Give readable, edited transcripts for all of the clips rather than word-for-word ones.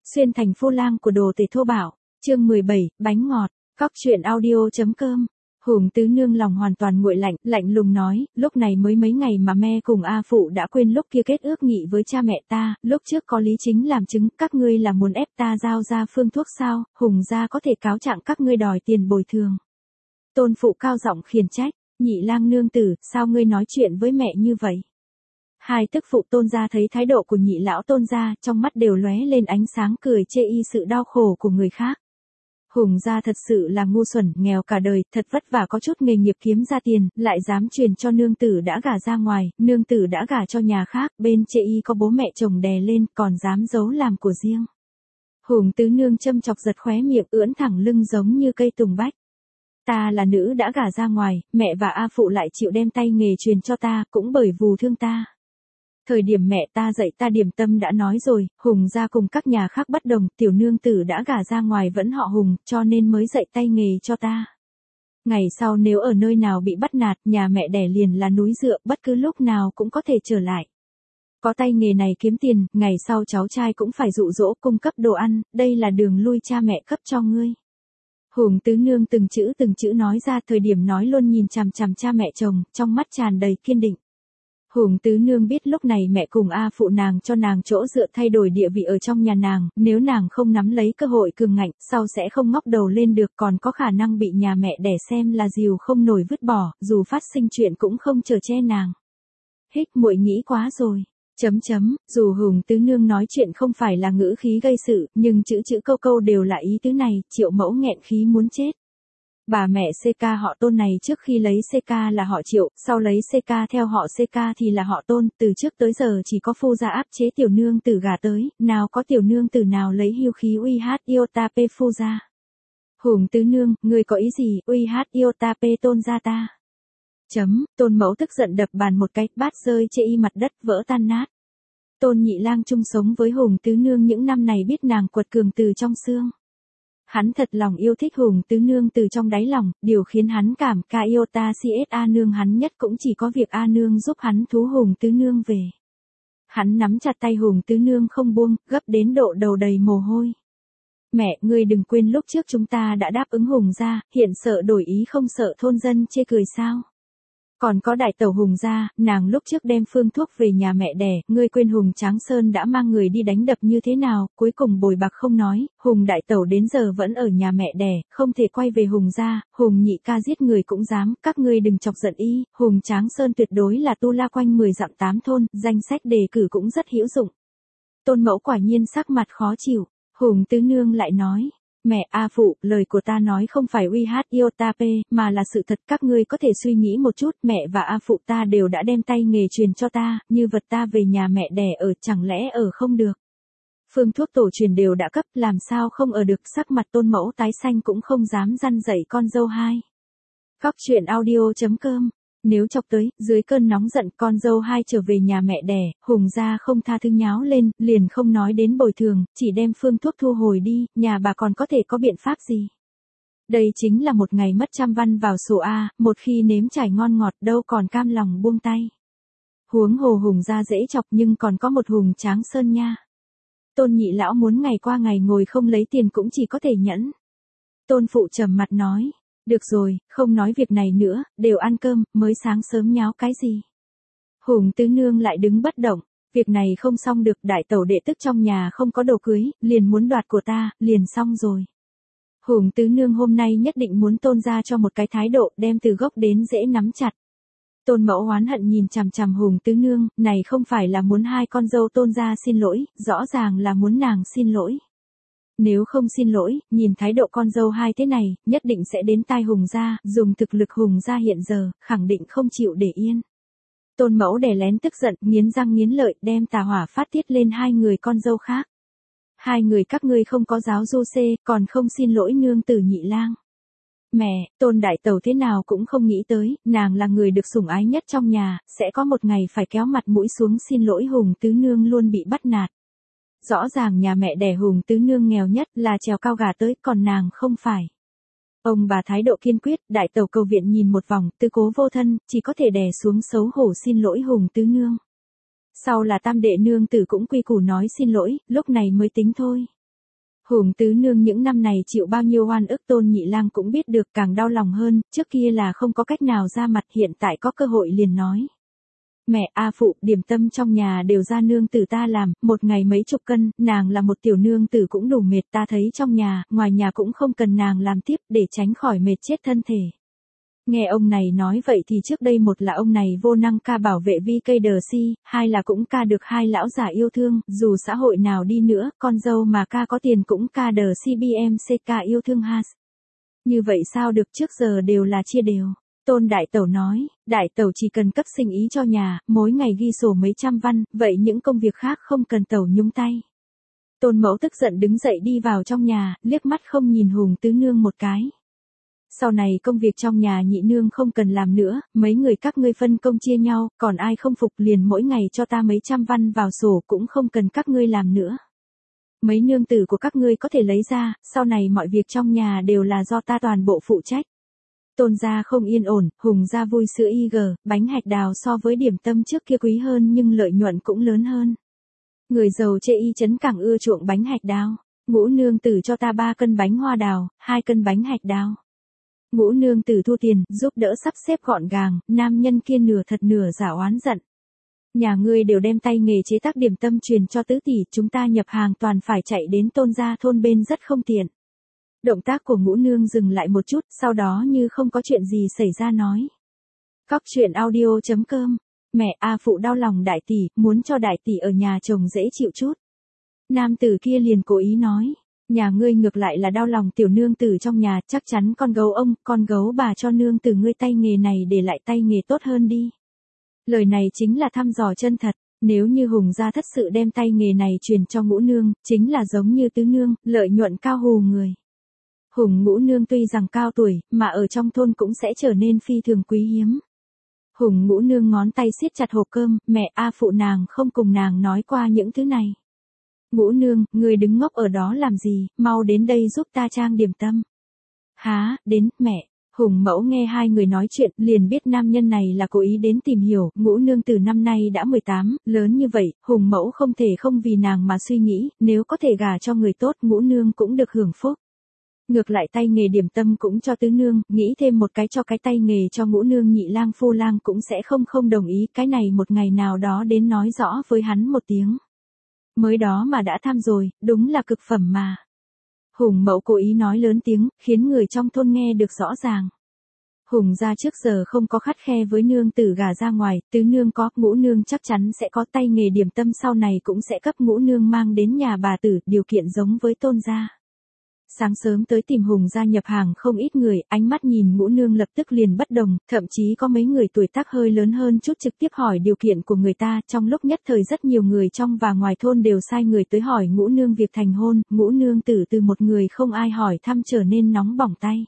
Xuyên thành phu lang của đồ tể thô bạo, chương 17, bánh ngọt, Cóc truyện audio.com. Hùng tứ nương lòng hoàn toàn nguội lạnh, lạnh lùng nói, lúc này mới mấy ngày mà me cùng A Phụ đã quên lúc kia kết ước nghị với cha mẹ ta, lúc trước có Lý Chính làm chứng, các ngươi là muốn ép ta giao ra phương thuốc sao, Hùng gia có thể cáo trạng các ngươi đòi tiền bồi thường. Tôn Phụ cao giọng khiển trách, Nhị lang nương tử, sao ngươi nói chuyện với mẹ như vậy? Hai tức phụ Tôn gia thấy thái độ của nhị lão Tôn gia, trong mắt đều lóe lên ánh sáng cười chê y sự đau khổ của người khác. Hùng gia thật sự là ngu xuẩn, nghèo cả đời, thật vất vả có chút nghề nghiệp kiếm ra tiền, lại dám truyền cho nương tử đã gả ra ngoài, nương tử đã gả cho nhà khác, bên chê y có bố mẹ chồng đè lên, còn dám giấu làm của riêng. Hùng tứ nương châm chọc giật khóe miệng ưỡn thẳng lưng giống như cây tùng bách. Ta là nữ đã gả ra ngoài, mẹ và A Phụ lại chịu đem tay nghề truyền cho ta, cũng bởi vù thương ta. Thời điểm mẹ ta dạy ta điểm tâm đã nói rồi, Hùng gia cùng các nhà khác bất đồng, tiểu nương tử đã gả ra ngoài vẫn họ Hùng, cho nên mới dạy tay nghề cho ta. Ngày sau nếu ở nơi nào bị bắt nạt, nhà mẹ đẻ liền là núi dựa, bất cứ lúc nào cũng có thể trở lại. Có tay nghề này kiếm tiền, ngày sau cháu trai cũng phải dụ dỗ cung cấp đồ ăn, đây là đường lui cha mẹ cấp cho ngươi. Hùng tứ nương từng chữ nói ra, thời điểm nói luôn nhìn chằm chằm cha mẹ chồng, trong mắt tràn đầy kiên định. Hùng tứ nương biết lúc này mẹ cùng A Phụ nàng cho nàng chỗ dựa thay đổi địa vị ở trong nhà nàng, nếu nàng không nắm lấy cơ hội cường ngạnh, sau sẽ không ngóc đầu lên được, còn có khả năng bị nhà mẹ đẻ xem là dìu không nổi vứt bỏ, dù phát sinh chuyện cũng không chở che nàng. Hích muội nghĩ quá rồi. Dù Hùng tứ nương nói chuyện không phải là ngữ khí gây sự, nhưng chữ câu đều là ý tứ này, Triệu mẫu nghẹn khí muốn chết. Bà mẹ CK họ Tôn này trước khi lấy CK là họ Triệu, sau lấy CK theo họ CK thì là họ Tôn, từ trước tới giờ chỉ có phu gia áp chế tiểu nương tử gả tới, nào có tiểu nương tử nào lấy hưu khí uy hát iota pe phu gia. Hùng tứ nương, ngươi có ý gì, uy hát iota pe Tôn gia ta. Tôn mẫu tức giận đập bàn một cái, bát rơi chê y mặt đất vỡ tan nát. Tôn nhị lang chung sống với Hùng tứ nương những năm này biết nàng quật cường từ trong xương. Hắn thật lòng yêu thích Hùng tứ nương từ trong đáy lòng, điều khiến hắn cảm ca iota CSA nương hắn nhất cũng chỉ có việc A nương giúp hắn thú Hùng tứ nương về. Hắn nắm chặt tay Hùng tứ nương không buông, gấp đến độ đầu đầy mồ hôi. Mẹ, ngươi đừng quên lúc trước chúng ta đã đáp ứng Hùng gia, hiện sợ đổi ý không sợ thôn dân chê cười sao? Còn có đại tẩu Hùng gia, nàng lúc trước đem phương thuốc về nhà mẹ đẻ, ngươi quên Hùng Tráng Sơn đã mang người đi đánh đập như thế nào, cuối cùng bồi bạc không nói, Hùng đại tẩu đến giờ vẫn ở nhà mẹ đẻ, không thể quay về Hùng gia, Hùng nhị ca giết người cũng dám, các ngươi đừng chọc giận y, Hùng Tráng Sơn tuyệt đối là tu la quanh 10 dặm 8 thôn, danh sách đề cử cũng rất hữu dụng. Tôn mẫu quả nhiên sắc mặt khó chịu, Hùng tứ nương lại nói. Mẹ A Phụ, lời của ta nói không phải uy hát iota p, mà là sự thật, các ngươi có thể suy nghĩ một chút, mẹ và A Phụ ta đều đã đem tay nghề truyền cho ta, như vật ta về nhà mẹ đẻ ở, chẳng lẽ ở không được. Phương thuốc tổ truyền đều đã cấp, làm sao không ở được, sắc mặt Tôn mẫu tái xanh cũng không dám răn dạy con dâu hai. Cóc truyện audio.com. Nếu chọc tới, dưới cơn nóng giận con dâu hai trở về nhà mẹ đẻ, Hùng gia không tha thứ nháo lên, liền không nói đến bồi thường, chỉ đem phương thuốc thu hồi đi, nhà bà còn có thể có biện pháp gì. Đây chính là một ngày mất trăm văn vào sổ A, một khi nếm trải ngon ngọt đâu còn cam lòng buông tay. Huống hồ Hùng gia dễ chọc nhưng còn có một Hùng Tráng Sơn nha. Tôn nhị lão muốn ngày qua ngày ngồi không lấy tiền cũng chỉ có thể nhẫn. Tôn phụ trầm mặt nói. Được rồi, không nói việc này nữa, đều ăn cơm, mới sáng sớm nháo cái gì. Hùng tứ nương lại đứng bất động, việc này không xong được, đại tẩu đệ tức trong nhà không có đồ cưới, liền muốn đoạt của ta, liền xong rồi. Hùng tứ nương hôm nay nhất định muốn Tôn ra cho một cái thái độ, đem từ gốc đến rễ nắm chặt. Tôn mẫu oán hận nhìn chằm chằm Hùng tứ nương, này không phải là muốn hai con dâu Tôn ra xin lỗi, rõ ràng là muốn nàng xin lỗi. Nếu không xin lỗi, nhìn thái độ con dâu hai thế này, nhất định sẽ đến tai Hùng gia, dùng thực lực Hùng gia hiện giờ, khẳng định không chịu để yên. Tôn mẫu đè lén tức giận, nghiến răng nghiến lợi, đem tà hỏa phát tiết lên hai người con dâu khác. Hai người các ngươi không có giáo du xê, còn không xin lỗi nương tử nhị lang. Mẹ, Tôn đại tẩu thế nào cũng không nghĩ tới, nàng là người được sủng ái nhất trong nhà, sẽ có một ngày phải kéo mặt mũi xuống xin lỗi Hùng tứ nương luôn bị bắt nạt. Rõ ràng nhà mẹ đẻ Hùng tứ nương nghèo nhất là trèo cao gà tới, còn nàng không phải. Ông bà thái độ kiên quyết, đại tẩu cầu viện nhìn một vòng, tư cố vô thân, chỉ có thể đè xuống xấu hổ xin lỗi Hùng tứ nương. Sau là tam đệ nương tử cũng quy củ nói xin lỗi, lúc này mới tính thôi. Hùng tứ nương những năm này chịu bao nhiêu oan ức Tôn Nhị Lang cũng biết được, càng đau lòng hơn, trước kia là không có cách nào ra mặt, hiện tại có cơ hội liền nói. Mẹ, a phụ, điểm tâm trong nhà đều ra nương tử ta làm, một ngày mấy chục cân, nàng là một tiểu nương tử cũng đủ mệt, ta thấy trong nhà, ngoài nhà cũng không cần nàng làm tiếp để tránh khỏi mệt chết thân thể. Nghe ông này nói vậy thì trước đây một là ông này vô năng ca bảo vệ VKDC, hai là cũng ca được hai lão già yêu thương, dù xã hội nào đi nữa, con dâu mà ca có tiền cũng ca đờ CBMCK yêu thương has. Như vậy sao được, trước giờ đều là chia đều. Tôn Đại Tẩu nói, Đại Tẩu chỉ cần cấp sinh ý cho nhà, mỗi ngày ghi sổ mấy trăm văn, vậy những công việc khác không cần Tẩu nhúng tay. Tôn Mẫu tức giận đứng dậy đi vào trong nhà, liếc mắt không nhìn Hùng tứ nương một cái. Sau này công việc trong nhà nhị nương không cần làm nữa, mấy người các ngươi phân công chia nhau, còn ai không phục liền mỗi ngày cho ta mấy trăm văn vào sổ, cũng không cần các ngươi làm nữa. Mấy nương tử của các ngươi có thể lấy ra, sau này mọi việc trong nhà đều là do ta toàn bộ phụ trách. Tôn gia không yên ổn, Hùng gia vui sữa IG, bánh hạch đào so với điểm tâm trước kia quý hơn nhưng lợi nhuận cũng lớn hơn. Người giàu chê y trấn càng ưa chuộng bánh hạch đào. Ngũ nương tử cho ta 3 cân bánh hoa đào, 2 cân bánh hạch đào. Ngũ nương tử thu tiền, giúp đỡ sắp xếp gọn gàng, nam nhân kia nửa thật nửa giả oán giận. Nhà ngươi đều đem tay nghề chế tác điểm tâm truyền cho tứ tỷ, chúng ta nhập hàng toàn phải chạy đến Tôn gia thôn bên rất không tiện. Động tác của Ngũ nương dừng lại một chút, sau đó như không có chuyện gì xảy ra nói. Cóc truyện audio.com. Mẹ, a phụ đau lòng đại tỷ, muốn cho đại tỷ ở nhà chồng dễ chịu chút. Nam tử kia liền cố ý nói. Nhà ngươi ngược lại là đau lòng tiểu nương tử trong nhà, chắc chắn con gấu ông, con gấu bà cho nương tử ngươi tay nghề này để lại tay nghề tốt hơn đi. Lời này chính là thăm dò chân thật, nếu như Hùng gia thất sự đem tay nghề này truyền cho Ngũ nương, chính là giống như tứ nương, lợi nhuận cao hù người. Hùng Ngũ nương tuy rằng cao tuổi, mà ở trong thôn cũng sẽ trở nên phi thường quý hiếm. Hùng Ngũ nương ngón tay siết chặt hộp cơm, mẹ, a phụ nàng không cùng nàng nói qua những thứ này. Ngũ nương, người đứng ngốc ở đó làm gì, mau đến đây giúp ta trang điểm tâm. Há, đến, mẹ. Hùng mẫu nghe hai người nói chuyện, liền biết nam nhân này là cố ý đến tìm hiểu, Ngũ nương từ năm nay đã 18, lớn như vậy, Hùng mẫu không thể không vì nàng mà suy nghĩ, nếu có thể gả cho người tốt, Ngũ nương cũng được hưởng phúc. Ngược lại tay nghề điểm tâm cũng cho tứ nương, nghĩ thêm một cái cho cái tay nghề cho Ngũ nương, Nhị lang Phu lang cũng sẽ không đồng ý, cái này một ngày nào đó đến nói rõ với hắn một tiếng. Mới đó mà đã tham rồi, đúng là cực phẩm mà. Hùng mẫu cố ý nói lớn tiếng, khiến người trong thôn nghe được rõ ràng. Hùng gia trước giờ không có khắt khe với nương tử gả ra ngoài, tứ nương có, Ngũ nương chắc chắn sẽ có, tay nghề điểm tâm sau này cũng sẽ cấp Ngũ nương mang đến nhà bà tử, điều kiện giống với Tôn gia. Sáng sớm tới tìm Hùng gia nhập hàng không ít người, ánh mắt nhìn Ngũ nương lập tức liền bất đồng, thậm chí có mấy người tuổi tác hơi lớn hơn chút trực tiếp hỏi điều kiện của người ta, trong lúc nhất thời rất nhiều người trong và ngoài thôn đều sai người tới hỏi Ngũ nương việc thành hôn, Ngũ nương tử từ một người không ai hỏi thăm trở nên nóng bỏng tay.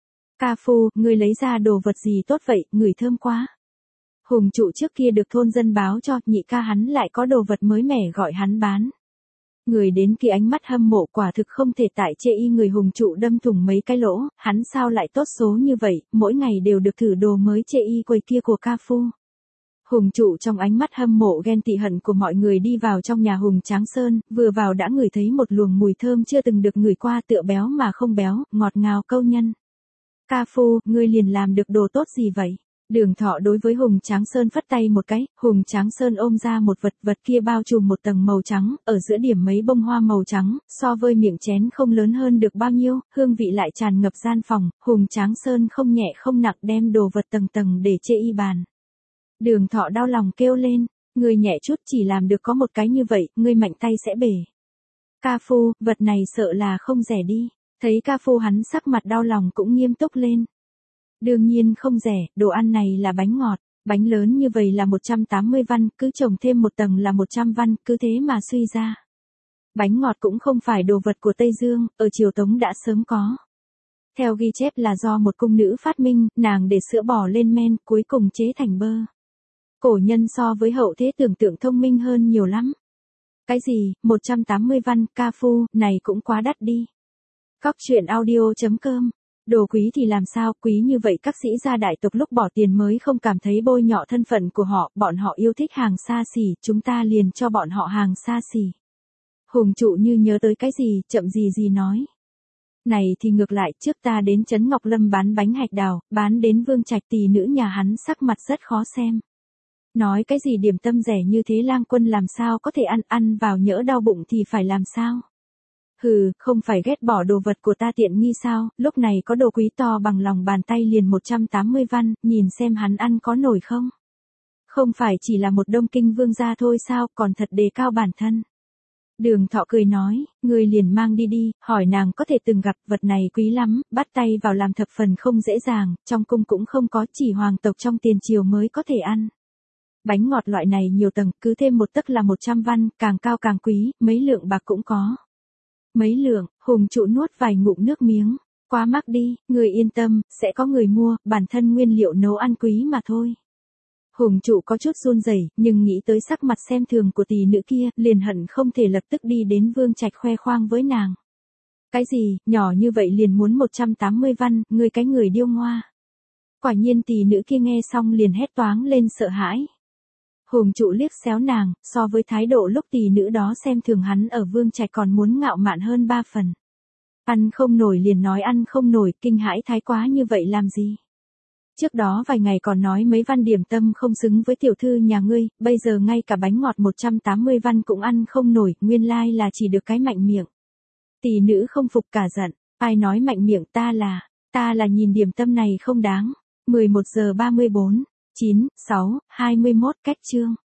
Ca phu, người lấy ra đồ vật gì tốt vậy, ngửi thơm quá. Hùng trụ trước kia được thôn dân báo cho, nhị ca hắn lại có đồ vật mới mẻ gọi hắn bán. Người đến kia ánh mắt hâm mộ quả thực không thể tại chê y người Hùng trụ đâm thủng mấy cái lỗ, hắn sao lại tốt số như vậy, mỗi ngày đều được thử đồ mới chê y quầy kia của ca phu. Hùng trụ trong ánh mắt hâm mộ ghen tị hận của mọi người đi vào trong nhà Hùng Tráng Sơn, vừa vào đã ngửi thấy một luồng mùi thơm chưa từng được ngửi qua, tựa béo mà không béo, ngọt ngào câu nhân. Ca phu, ngươi liền làm được đồ tốt gì vậy? Đường Thọ đối với Hùng Tráng Sơn phất tay một cái, Hùng Tráng Sơn ôm ra một vật kia bao trùm một tầng màu trắng, ở giữa điểm mấy bông hoa màu trắng, so với miệng chén không lớn hơn được bao nhiêu, hương vị lại tràn ngập gian phòng, Hùng Tráng Sơn không nhẹ không nặng đem đồ vật tầng tầng để chê y bàn. Đường Thọ đau lòng kêu lên, ngươi nhẹ chút chỉ làm được có một cái như vậy, ngươi mạnh tay sẽ bể. Ca phu, vật này sợ là không rẻ đi, thấy ca phu hắn sắc mặt đau lòng cũng nghiêm túc lên. Đương nhiên không rẻ, đồ ăn này là bánh ngọt, bánh lớn như vậy là 180 văn, cứ trồng thêm một tầng là 100 văn, cứ thế mà suy ra. Bánh ngọt cũng không phải đồ vật của Tây Dương, ở Triều Tống đã sớm có. Theo ghi chép là do một cung nữ phát minh, nàng để sữa bò lên men, cuối cùng chế thành bơ. Cổ nhân so với hậu thế tưởng tượng thông minh hơn nhiều lắm. Cái gì, 180 văn, ca phu, này cũng quá đắt đi. Cóc truyện audio.com. Đồ quý thì làm sao, quý như vậy các sĩ gia đại tộc lúc bỏ tiền mới không cảm thấy bôi nhọ thân phận của họ, bọn họ yêu thích hàng xa xỉ, chúng ta liền cho bọn họ hàng xa xỉ. Hùng trụ như nhớ tới cái gì, chậm gì nói. Này thì ngược lại, trước ta đến Trấn Ngọc Lâm bán bánh hạch đào, bán đến Vương Trạch tỷ nữ nhà hắn sắc mặt rất khó xem. Nói cái gì điểm tâm rẻ như thế lang quân làm sao có thể ăn vào nhỡ đau bụng thì phải làm sao? Hừ, không phải ghét bỏ đồ vật của ta tiện nghi sao, lúc này có đồ quý to bằng lòng bàn tay liền 180 văn, nhìn xem hắn ăn có nổi không? Không phải chỉ là một Đông Kinh vương gia thôi sao, còn thật đề cao bản thân. Đường Thọ cười nói, người liền mang đi, hỏi nàng có thể từng gặp, vật này quý lắm, bắt tay vào làm thập phần không dễ dàng, trong cung cũng không có, chỉ hoàng tộc trong tiền triều mới có thể ăn. Bánh ngọt loại này nhiều tầng, cứ thêm một tấc là 100 văn, càng cao càng quý, mấy lượng bạc cũng có. Mấy lượng, Hùng trụ nuốt vài ngụm nước miếng, quá mắc đi, người yên tâm, sẽ có người mua, bản thân nguyên liệu nấu ăn quý mà thôi. Hùng trụ có chút run rẩy, nhưng nghĩ tới sắc mặt xem thường của tỷ nữ kia, liền hận không thể lập tức đi đến Vương Trạch khoe khoang với nàng. Cái gì, nhỏ như vậy liền muốn 180 văn, ngươi cái người điêu ngoa. Quả nhiên tỷ nữ kia nghe xong liền hét toáng lên sợ hãi. Hùng trụ liếc xéo nàng, so với thái độ lúc tỷ nữ đó xem thường hắn ở Vương Trạch còn muốn ngạo mạn hơn 3 phần. Ăn không nổi liền nói ăn không nổi, kinh hãi thái quá như vậy làm gì? Trước đó vài ngày còn nói mấy văn điểm tâm không xứng với tiểu thư nhà ngươi, bây giờ ngay cả bánh ngọt 180 văn cũng ăn không nổi, nguyên lai là chỉ được cái mạnh miệng. Tỷ nữ không phục cả giận, ai nói mạnh miệng, ta là nhìn điểm tâm này không đáng. 11 giờ 34, 9, 6, 21 cách chương.